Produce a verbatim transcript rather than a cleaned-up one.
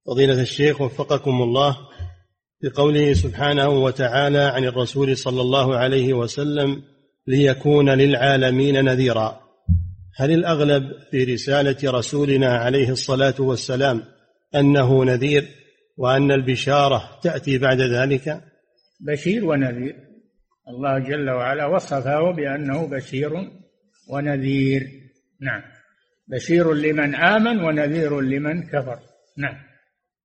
فضيلة الشيخ وفقكم الله، بقوله سبحانه وتعالى عن الرسول صلى الله عليه وسلم ليكون للعالمين نذيرا، هل الأغلب في رسالة رسولنا عليه الصلاة والسلام أنه نذير وأن البشارة تأتي بعد ذلك؟ بشير ونذير، الله جل وعلا وصفه بأنه بشير ونذير. نعم، بشير لمن آمن ونذير لمن كفر. نعم.